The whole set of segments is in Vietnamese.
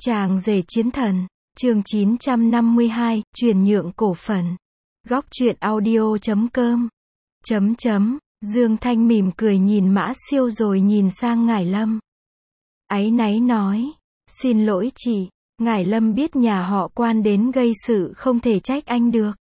Chàng rể chiến thần, chương 952, chuyển nhượng cổ phần. Góc truyện audio.com. Dương Thanh mỉm cười nhìn Mã Siêu rồi nhìn sang Ngải Lâm. Áy náy nói, xin lỗi chị, Ngải Lâm biết nhà họ Quan đến gây sự không thể trách anh được.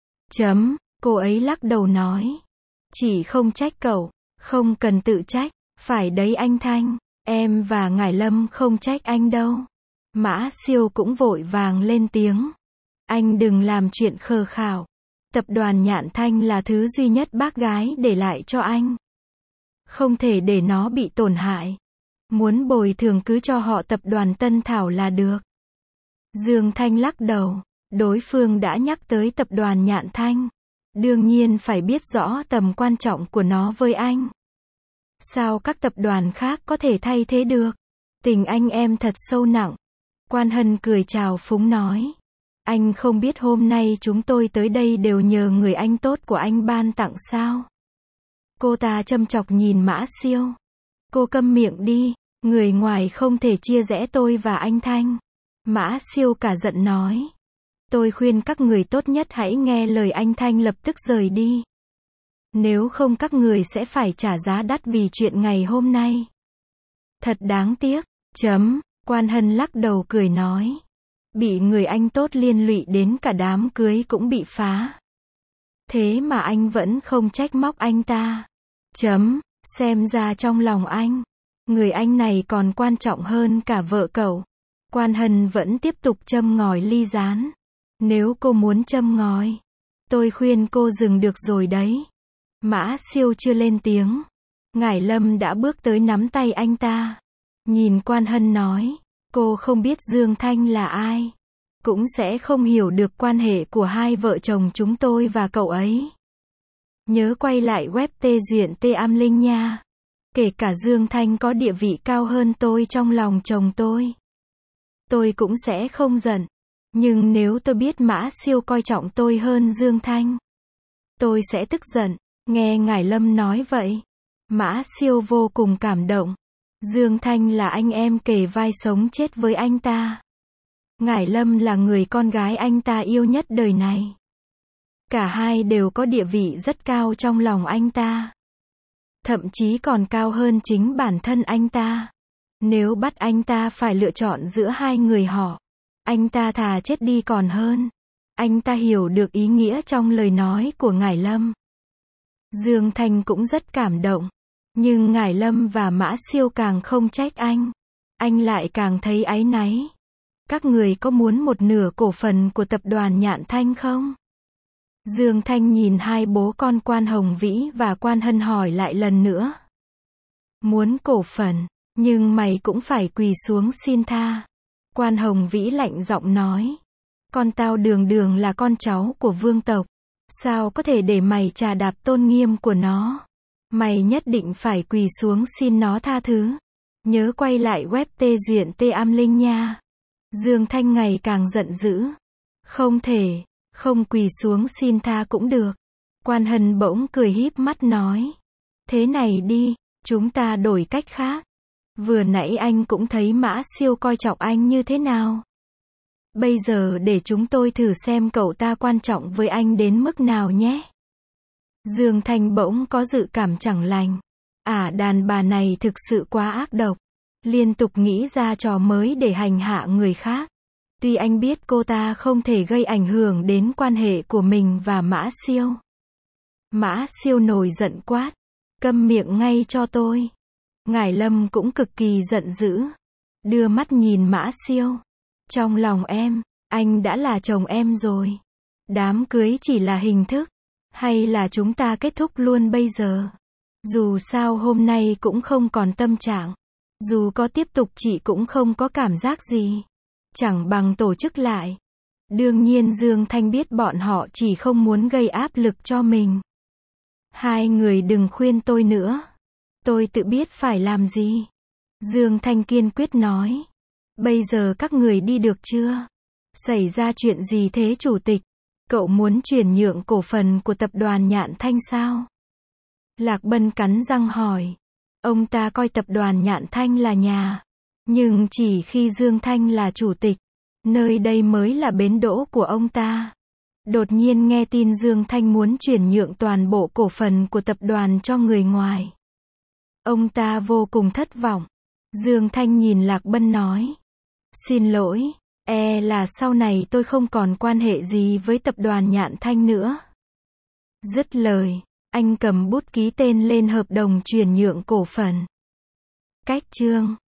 Cô ấy lắc đầu nói, chị không trách cậu, không cần tự trách, phải đấy anh Thanh, em và Ngải Lâm không trách anh đâu. Mã Siêu cũng vội vàng lên tiếng. Anh đừng làm chuyện khờ khảo. Tập đoàn Nhạn Thanh là thứ duy nhất bác gái để lại cho anh. Không thể để nó bị tổn hại. Muốn bồi thường cứ cho họ tập đoàn Tân Thảo là được. Dương Thanh lắc đầu. Đối phương đã nhắc tới tập đoàn Nhạn Thanh. Đương nhiên phải biết rõ tầm quan trọng của nó với anh. Sao các tập đoàn khác có thể thay thế được? Tình anh em thật sâu nặng. Quan Hân cười chào phúng nói. Anh không biết hôm nay chúng tôi tới đây đều nhờ người anh tốt của anh ban tặng sao? Cô ta châm chọc nhìn Mã Siêu. Cô câm miệng đi, người ngoài không thể chia rẽ tôi và anh Thanh. Mã Siêu cả giận nói. Tôi khuyên các người tốt nhất hãy nghe lời anh Thanh lập tức rời đi. Nếu không các người sẽ phải trả giá đắt vì chuyện ngày hôm nay. Thật đáng tiếc. Quan Hân lắc đầu cười nói. Bị người anh tốt liên lụy đến cả đám cưới cũng bị phá. Thế mà anh vẫn không trách móc anh ta. Xem ra trong lòng anh, người anh này còn quan trọng hơn cả vợ cậu. Quan Hân vẫn tiếp tục châm ngòi ly gián. Nếu cô muốn châm ngòi, tôi khuyên cô dừng được rồi đấy. Mã Siêu chưa lên tiếng. Ngải Lâm đã bước tới nắm tay anh ta. Nhìn Quan Hân nói, cô không biết Dương Thanh là ai, cũng sẽ không hiểu được quan hệ của hai vợ chồng chúng tôi và cậu ấy. Nhớ quay lại web tê duyện tê am linh nha. Kể cả Dương Thanh có địa vị cao hơn tôi trong lòng chồng tôi cũng sẽ không giận. Nhưng nếu tôi biết Mã Siêu coi trọng tôi hơn Dương Thanh, tôi sẽ tức giận. Nghe Ngải Lâm nói vậy, Mã Siêu vô cùng cảm động. Dương Thanh là anh em kề vai sống chết với anh ta. Ngải Lâm là người con gái anh ta yêu nhất đời này. Cả hai đều có địa vị rất cao trong lòng anh ta. Thậm chí còn cao hơn chính bản thân anh ta. Nếu bắt anh ta phải lựa chọn giữa hai người họ, anh ta thà chết đi còn hơn. Anh ta hiểu được ý nghĩa trong lời nói của Ngải Lâm. Dương Thanh cũng rất cảm động. Nhưng Ngải Lâm và Mã Siêu càng không trách anh. Anh lại càng thấy áy náy. Các người có muốn một nửa cổ phần của tập đoàn Nhạn Thanh không? Dương Thanh nhìn hai bố con Quan Hồng Vĩ và Quan Hân hỏi lại lần nữa. Muốn cổ phần, nhưng mày cũng phải quỳ xuống xin tha. Quan Hồng Vĩ lạnh giọng nói. Con tao đường đường là con cháu của vương tộc. Sao có thể để mày chà đạp tôn nghiêm của nó? Mày nhất định phải quỳ xuống xin nó tha thứ. Nhớ quay lại web tê duyện tê am linh nha. Dương Thanh ngày càng giận dữ. Không thể, không quỳ xuống xin tha cũng được. Quan Hân bỗng cười híp mắt nói. Thế này đi, chúng ta đổi cách khác. Vừa nãy anh cũng thấy Mã Siêu coi trọng anh như thế nào. Bây giờ để chúng tôi thử xem cậu ta quan trọng với anh đến mức nào nhé. Dương Thanh bỗng có dự cảm chẳng lành. Đàn bà này thực sự quá ác độc. Liên tục nghĩ ra trò mới để hành hạ người khác. Tuy anh biết cô ta không thể gây ảnh hưởng đến quan hệ của mình và Mã Siêu. Mã Siêu nổi giận quát. Câm miệng ngay cho tôi. Ngải Lâm cũng cực kỳ giận dữ. Đưa mắt nhìn Mã Siêu. Trong lòng em, anh đã là chồng em rồi. Đám cưới chỉ là hình thức. Hay là chúng ta kết thúc luôn bây giờ? Dù sao hôm nay cũng không còn tâm trạng. Dù có tiếp tục chị cũng không có cảm giác gì. Chẳng bằng tổ chức lại. Đương nhiên Dương Thanh biết bọn họ chỉ không muốn gây áp lực cho mình. Hai người đừng khuyên tôi nữa. Tôi tự biết phải làm gì. Dương Thanh kiên quyết nói. Bây giờ các người đi được chưa? Xảy ra chuyện gì thế chủ tịch? Cậu muốn chuyển nhượng cổ phần của tập đoàn Nhạn Thanh sao? Lạc Bân cắn răng hỏi. Ông ta coi tập đoàn Nhạn Thanh là nhà. Nhưng chỉ khi Dương Thanh là chủ tịch, nơi đây mới là bến đỗ của ông ta. Đột nhiên nghe tin Dương Thanh muốn chuyển nhượng toàn bộ cổ phần của tập đoàn cho người ngoài. Ông ta vô cùng thất vọng. Dương Thanh nhìn Lạc Bân nói. Xin lỗi, là sau này tôi không còn quan hệ gì với tập đoàn Nhạn Thanh nữa. Dứt lời, anh cầm bút ký tên lên hợp đồng chuyển nhượng cổ phần. Cách chương